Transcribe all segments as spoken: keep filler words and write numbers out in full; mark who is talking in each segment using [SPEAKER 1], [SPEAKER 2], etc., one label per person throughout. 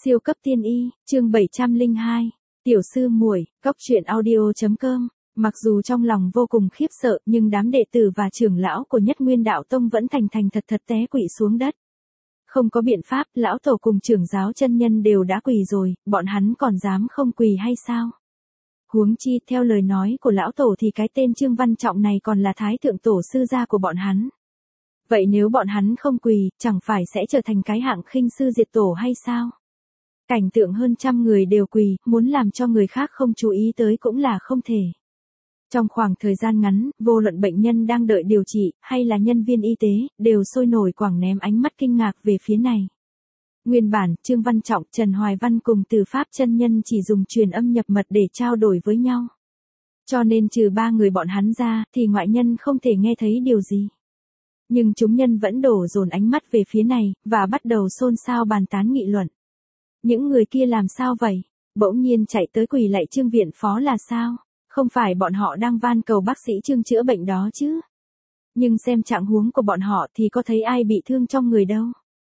[SPEAKER 1] Siêu cấp tiên y, chương bảy trăm lẻ hai, tiểu sư muội, góc truyện audio chấm com. Mặc dù trong lòng vô cùng khiếp sợ, nhưng đám đệ tử và trưởng lão của Nhất Nguyên Đạo Tông vẫn thành thành thật thật té quỵ xuống đất. Không có biện pháp, lão tổ cùng trưởng giáo chân nhân đều đã quỳ rồi, bọn hắn còn dám không quỳ hay sao? Huống chi, theo lời nói của lão tổ thì cái tên Trương Văn Trọng này còn là thái thượng tổ sư gia của bọn hắn. Vậy nếu bọn hắn không quỳ, chẳng phải sẽ trở thành cái hạng khinh sư diệt tổ hay sao? Cảnh tượng hơn trăm người đều quỳ, muốn làm cho người khác không chú ý tới cũng là không thể. Trong khoảng thời gian ngắn, vô luận bệnh nhân đang đợi điều trị, hay là nhân viên y tế, đều sôi nổi quảng ném ánh mắt kinh ngạc về phía này. Nguyên bản, Trương Văn Trọng, Trần Hoài Văn cùng Từ Pháp chân nhân chỉ dùng truyền âm nhập mật để trao đổi với nhau. Cho nên trừ ba người bọn hắn ra, thì ngoại nhân không thể nghe thấy điều gì. Nhưng chúng nhân vẫn đổ dồn ánh mắt về phía này, và bắt đầu xôn xao bàn tán nghị luận. Những người kia làm sao vậy? Bỗng nhiên chạy tới quỳ lạy Trương viện phó là sao? Không phải bọn họ đang van cầu bác sĩ Trương chữa bệnh đó chứ? Nhưng xem trạng huống của bọn họ thì có thấy ai bị thương trong người đâu.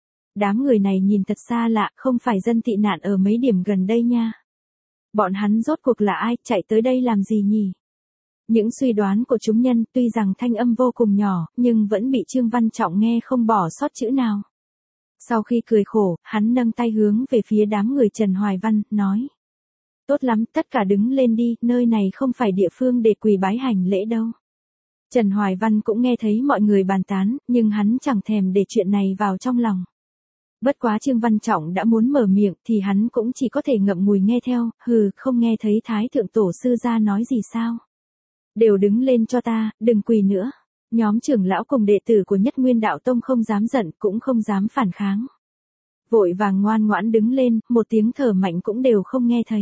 [SPEAKER 1] Đám người này nhìn thật xa lạ, không phải dân tị nạn ở mấy điểm gần đây nha. Bọn hắn rốt cuộc là ai, chạy tới đây làm gì nhỉ? Những suy đoán của chúng nhân tuy rằng thanh âm vô cùng nhỏ, nhưng vẫn bị Trương Văn Trọng nghe không bỏ sót chữ nào. Sau khi cười khổ, hắn nâng tay hướng về phía đám người Trần Hoài Văn, nói. Tốt lắm, tất cả đứng lên đi, nơi này không phải địa phương để quỳ bái hành lễ đâu. Trần Hoài Văn cũng nghe thấy mọi người bàn tán, nhưng hắn chẳng thèm để chuyện này vào trong lòng. Bất quá Trương Văn Trọng đã muốn mở miệng thì hắn cũng chỉ có thể ngậm ngùi nghe theo, hừ, không nghe thấy Thái Thượng Tổ Sư gia nói gì sao. Đều đứng lên cho ta, đừng quỳ nữa. Nhóm trưởng lão cùng đệ tử của Nhất Nguyên Đạo Tông không dám giận, cũng không dám phản kháng. Vội vàng ngoan ngoãn đứng lên, một tiếng thở mạnh cũng đều không nghe thấy.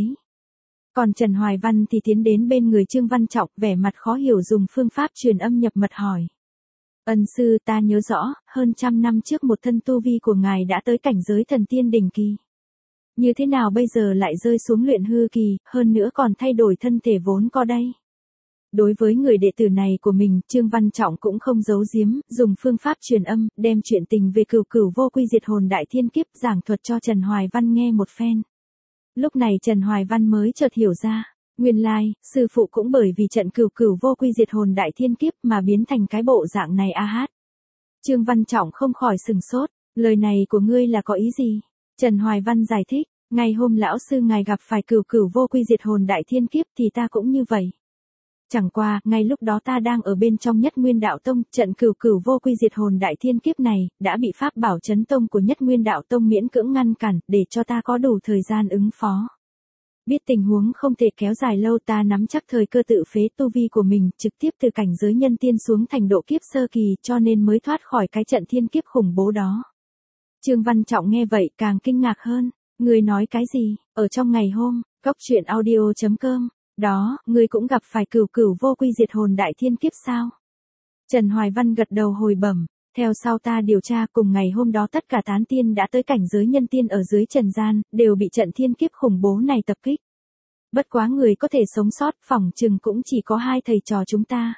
[SPEAKER 1] Còn Trần Hoài Văn thì tiến đến bên người Trương Văn Trọng, vẻ mặt khó hiểu dùng phương pháp truyền âm nhập mật hỏi. Ân sư, ta nhớ rõ, hơn trăm năm trước một thân tu vi của ngài đã tới cảnh giới thần tiên đỉnh kỳ. Như thế nào bây giờ lại rơi xuống luyện hư kỳ, hơn nữa còn thay đổi thân thể vốn có đây? Đối với người đệ tử này của mình, Trương Văn Trọng cũng không giấu giếm, dùng phương pháp truyền âm, đem chuyện tình về cửu cửu vô quy diệt hồn đại thiên kiếp giảng thuật cho Trần Hoài Văn nghe một phen. Lúc này Trần Hoài Văn mới chợt hiểu ra, nguyên lai, sư phụ cũng bởi vì trận cửu cửu vô quy diệt hồn đại thiên kiếp mà biến thành cái bộ dạng này a hát. Trương Văn Trọng không khỏi sừng sốt, lời này của ngươi là có ý gì? Trần Hoài Văn giải thích, ngày hôm lão sư ngài gặp phải cửu cửu vô quy diệt hồn đại thiên kiếp thì ta cũng như vậy. Chẳng qua, ngay lúc đó ta đang ở bên trong Nhất Nguyên Đạo Tông, trận cửu cửu vô quy diệt hồn đại thiên kiếp này, đã bị pháp bảo chấn tông của Nhất Nguyên Đạo Tông miễn cưỡng ngăn cản, để cho ta có đủ thời gian ứng phó. Biết tình huống không thể kéo dài lâu ta nắm chắc thời cơ tự phế tu vi của mình, trực tiếp từ cảnh giới nhân tiên xuống thành độ kiếp sơ kỳ cho nên mới thoát khỏi cái trận thiên kiếp khủng bố đó. Trương Văn Trọng nghe vậy càng kinh ngạc hơn, người nói cái gì, ở trong ngày hôm, góc truyện audio chấm com. Đó, ngươi cũng gặp phải cửu cửu vô quy diệt hồn đại thiên kiếp sao? Trần Hoài Văn gật đầu hồi bẩm, theo sau ta điều tra cùng ngày hôm đó tất cả tán tiên đã tới cảnh giới nhân tiên ở dưới trần gian, đều bị trận thiên kiếp khủng bố này tập kích. Bất quá người có thể sống sót, phỏng chừng cũng chỉ có hai thầy trò chúng ta.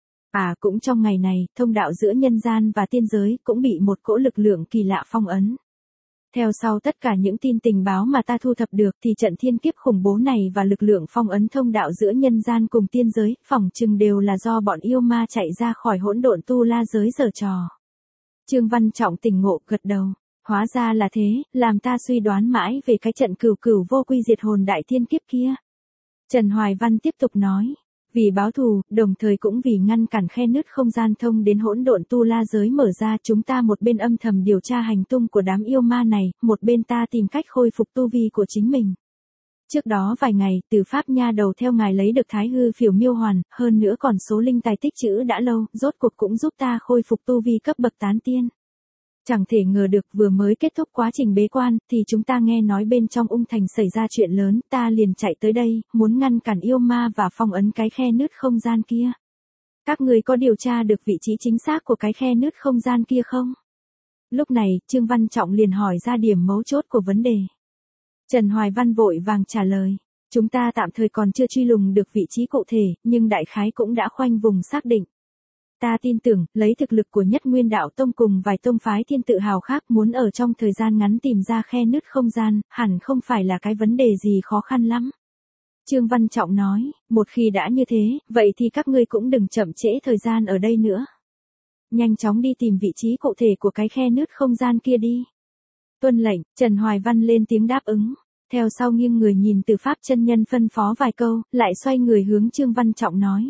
[SPEAKER 1] À cũng trong ngày này, thông đạo giữa nhân gian và tiên giới cũng bị một cỗ lực lượng kỳ lạ phong ấn. Theo sau tất cả những tin tình báo mà ta thu thập được thì trận thiên kiếp khủng bố này và lực lượng phong ấn thông đạo giữa nhân gian cùng tiên giới, phỏng chừng đều là do bọn yêu ma chạy ra khỏi hỗn độn tu la giới giở trò. Trương Văn Trọng tỉnh ngộ gật đầu, hóa ra là thế, làm ta suy đoán mãi về cái trận cửu cửu vô quy diệt hồn đại thiên kiếp kia. Trần Hoài Văn tiếp tục nói. Vì báo thù, đồng thời cũng vì ngăn cản khe nứt không gian thông đến hỗn độn tu la giới mở ra, chúng ta một bên âm thầm điều tra hành tung của đám yêu ma này, một bên ta tìm cách khôi phục tu vi của chính mình. Trước đó vài ngày, Từ Pháp nha đầu theo ngài lấy được Thái Hư Phiểu Miêu Hoàn, hơn nữa còn số linh tài tích trữ đã lâu, rốt cuộc cũng giúp ta khôi phục tu vi cấp bậc tán tiên. Chẳng thể ngờ được vừa mới kết thúc quá trình bế quan, thì chúng ta nghe nói bên trong Ung Thành xảy ra chuyện lớn, ta liền chạy tới đây, muốn ngăn cản yêu ma và phong ấn cái khe nứt không gian kia. Các người có điều tra được vị trí chính xác của cái khe nứt không gian kia không? Lúc này, Trương Văn Trọng liền hỏi ra điểm mấu chốt của vấn đề. Trần Hoài Văn vội vàng trả lời, chúng ta tạm thời còn chưa truy lùng được vị trí cụ thể, nhưng đại khái cũng đã khoanh vùng xác định. Ta tin tưởng, lấy thực lực của Nhất Nguyên Đạo Tông cùng vài tông phái thiên tự hào khác muốn ở trong thời gian ngắn tìm ra khe nứt không gian, hẳn không phải là cái vấn đề gì khó khăn lắm. Trương Văn Trọng nói, một khi đã như thế, vậy thì các ngươi cũng đừng chậm trễ thời gian ở đây nữa. Nhanh chóng đi tìm vị trí cụ thể của cái khe nứt không gian kia đi. Tuân lệnh, Trần Hoài Văn lên tiếng đáp ứng. Theo sau nghiêng người nhìn Từ Pháp chân nhân phân phó vài câu, lại xoay người hướng Trương Văn Trọng nói.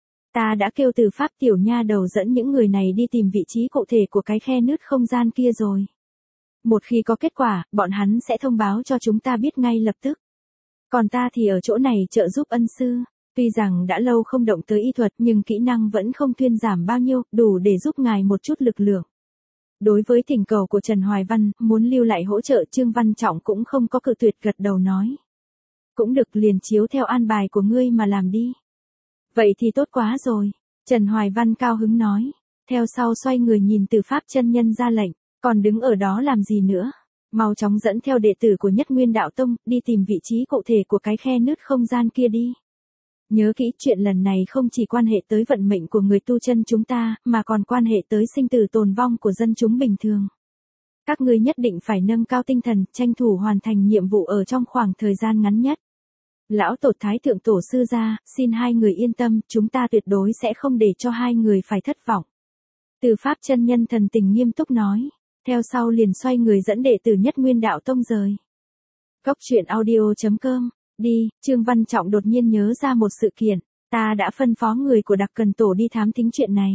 [SPEAKER 1] Ta đã kêu Từ Pháp tiểu nha đầu dẫn những người này đi tìm vị trí cụ thể của cái khe nứt không gian kia rồi. Một khi có kết quả, bọn hắn sẽ thông báo cho chúng ta biết ngay lập tức. Còn ta thì ở chỗ này trợ giúp ân sư. Tuy rằng đã lâu không động tới y thuật nhưng kỹ năng vẫn không thuyên giảm bao nhiêu, đủ để giúp ngài một chút lực lượng. Đối với thỉnh cầu của Trần Hoài Văn, muốn lưu lại hỗ trợ Trương Văn Trọng cũng không có cự tuyệt, gật đầu nói. Cũng được, liền chiếu theo an bài của ngươi mà làm đi. Vậy thì tốt quá rồi. Trần Hoài Văn cao hứng nói. Theo sau xoay người nhìn Từ Pháp chân nhân ra lệnh, còn đứng ở đó làm gì nữa. Mau chóng dẫn theo đệ tử của Nhất Nguyên Đạo Tông, đi tìm vị trí cụ thể của cái khe nứt không gian kia đi. Nhớ kỹ, chuyện lần này không chỉ quan hệ tới vận mệnh của người tu chân chúng ta, mà còn quan hệ tới sinh tử tồn vong của dân chúng bình thường. Các ngươi nhất định phải nâng cao tinh thần, tranh thủ hoàn thành nhiệm vụ ở trong khoảng thời gian ngắn nhất. Lão tổ Thái thượng tổ sư gia, xin hai người yên tâm, chúng ta tuyệt đối sẽ không để cho hai người phải thất vọng. Từ Pháp chân nhân thần tình nghiêm túc nói, theo sau liền xoay người dẫn đệ tử Nhất Nguyên Đạo Tông rời. Cốc truyện audio chấm com. Đi, Trương Văn Trọng đột nhiên nhớ ra một sự kiện, ta đã phân phó người của Đặc Cần Tổ đi thám thính chuyện này.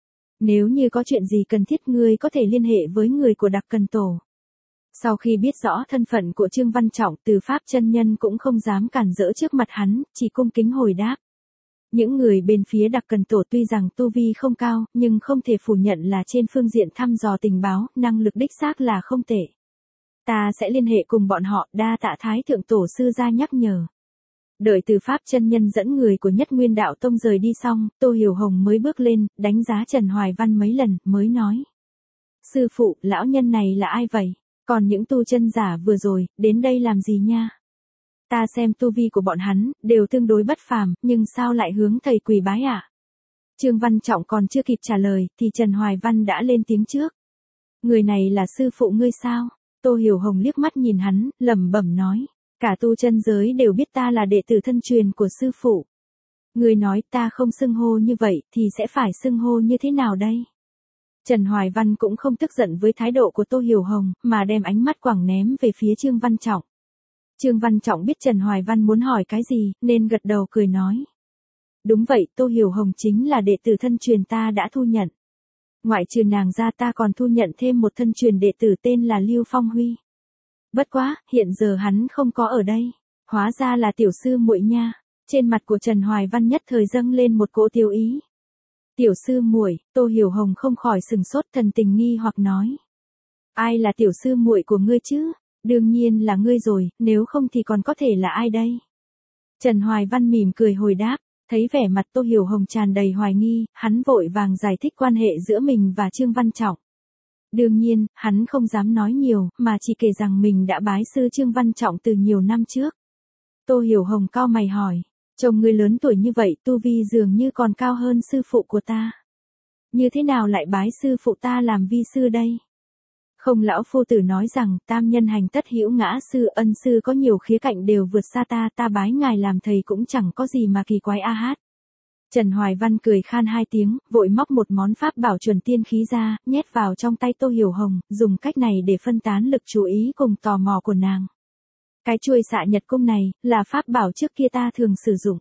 [SPEAKER 1] Nếu như có chuyện gì cần thiết ngươi có thể liên hệ với người của Đặc Cần Tổ. Sau khi biết rõ thân phận của Trương Văn Trọng, Từ Pháp chân nhân cũng không dám cản rỡ trước mặt hắn, chỉ cung kính hồi đáp. Những người bên phía Đặc Cần Tổ tuy rằng tu vi không cao, nhưng không thể phủ nhận là trên phương diện thăm dò tình báo, năng lực đích xác là không tệ. Ta sẽ liên hệ cùng bọn họ, đa tạ Thái thượng tổ sư ra nhắc nhở. Đợi Từ Pháp chân nhân dẫn người của Nhất Nguyên Đạo Tông rời đi xong, Tô Hiểu Hồng mới bước lên, đánh giá Trần Hoài Văn mấy lần, mới nói. Sư phụ, lão nhân này là ai vậy? Còn những tu chân giả vừa rồi, đến đây làm gì nha? Ta xem tu vi của bọn hắn, đều tương đối bất phàm, nhưng sao lại hướng thầy quỳ bái ạ? À? Trương Văn Trọng còn chưa kịp trả lời, thì Trần Hoài Văn đã lên tiếng trước. Người này là sư phụ ngươi sao? Tô Hiểu Hồng liếc mắt nhìn hắn, lẩm bẩm nói, cả tu chân giới đều biết ta là đệ tử thân truyền của sư phụ. Người nói ta không xưng hô như vậy thì sẽ phải xưng hô như thế nào đây? Trần Hoài Văn cũng không tức giận với thái độ của Tô Hiểu Hồng, mà đem ánh mắt quẳng ném về phía Trương Văn Trọng. Trương Văn Trọng biết Trần Hoài Văn muốn hỏi cái gì, nên gật đầu cười nói. Đúng vậy, Tô Hiểu Hồng chính là đệ tử thân truyền ta đã thu nhận. Ngoại trừ nàng ra ta còn thu nhận thêm một thân truyền đệ tử tên là Lưu Phong Huy. Bất quá, hiện giờ hắn không có ở đây. Hóa ra là tiểu sư muội nha. Trên mặt của Trần Hoài Văn nhất thời dâng lên một cỗ tiêu ý. Tiểu sư muội, Tô Hiểu Hồng không khỏi sừng sốt, thần tình nghi hoặc nói. Ai là tiểu sư muội của ngươi chứ? Đương nhiên là ngươi rồi, nếu không thì còn có thể là ai đây? Trần Hoài Văn mỉm cười hồi đáp. Thấy vẻ mặt Tô Hiểu Hồng tràn đầy hoài nghi, hắn vội vàng giải thích quan hệ giữa mình và Trương Văn Trọng. Đương nhiên, hắn không dám nói nhiều, mà chỉ kể rằng mình đã bái sư Trương Văn Trọng từ nhiều năm trước. Tô Hiểu Hồng cau mày hỏi, chồng ngươi lớn tuổi như vậy, tu vi dường như còn cao hơn sư phụ của ta. Như thế nào lại bái sư phụ ta làm vi sư đây? Không, lão phu tử nói rằng, tam nhân hành tất hữu ngã sư, ân sư có nhiều khía cạnh đều vượt xa ta, ta bái ngài làm thầy cũng chẳng có gì mà kỳ quái a hát. Trần Hoài Văn cười khan hai tiếng, vội móc một món pháp bảo chuẩn tiên khí ra, nhét vào trong tay Tô Hiểu Hồng, dùng cách này để phân tán lực chú ý cùng tò mò của nàng. Cái chuôi xạ nhật cung này, là pháp bảo trước kia ta thường sử dụng.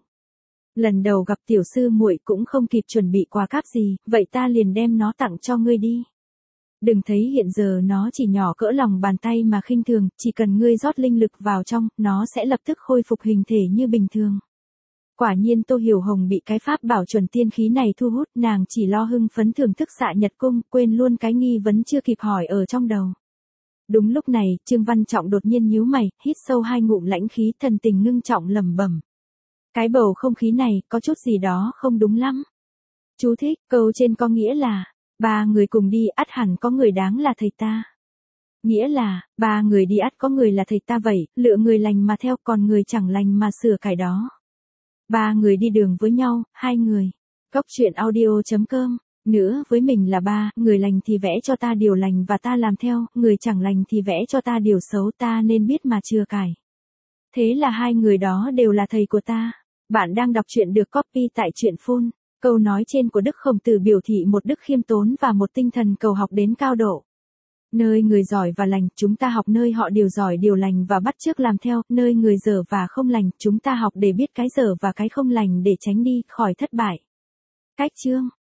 [SPEAKER 1] Lần đầu gặp tiểu sư muội cũng không kịp chuẩn bị quà cáp gì, vậy ta liền đem nó tặng cho ngươi đi. Đừng thấy hiện giờ nó chỉ nhỏ cỡ lòng bàn tay mà khinh thường, chỉ cần ngươi rót linh lực vào trong, nó sẽ lập tức khôi phục hình thể như bình thường. Quả nhiên Tô Hiểu Hồng bị cái pháp bảo chuẩn tiên khí này thu hút, nàng chỉ lo hưng phấn thưởng thức xạ nhật cung, quên luôn cái nghi vấn chưa kịp hỏi ở trong đầu. Đúng lúc này, Trương Văn Trọng đột nhiên nhíu mày, hít sâu hai ngụm lãnh khí, thần tình ngưng trọng lẩm bẩm. Cái bầu không khí này, có chút gì đó không đúng lắm. Chú thích, câu trên có nghĩa là, ba người cùng đi ắt hẳn có người đáng là thầy ta. Nghĩa là, ba người đi ắt có người là thầy ta vậy, lựa người lành mà theo, còn người chẳng lành mà sửa cải đó. Ba người đi đường với nhau, hai người. Cốc truyện audio chấm com Nữa với mình là ba, người lành thì vẽ cho ta điều lành và ta làm theo, người chẳng lành thì vẽ cho ta điều xấu, ta nên biết mà chừa cải. Thế là hai người đó đều là thầy của ta. Bạn đang đọc truyện được copy tại truyện phun. Câu nói trên của Đức Khổng Tử biểu thị một đức khiêm tốn và một tinh thần cầu học đến cao độ. Nơi người giỏi và lành, chúng ta học nơi họ điều giỏi điều lành và bắt chước làm theo, nơi người dở và không lành, chúng ta học để biết cái dở và cái không lành để tránh đi khỏi thất bại. Cách chương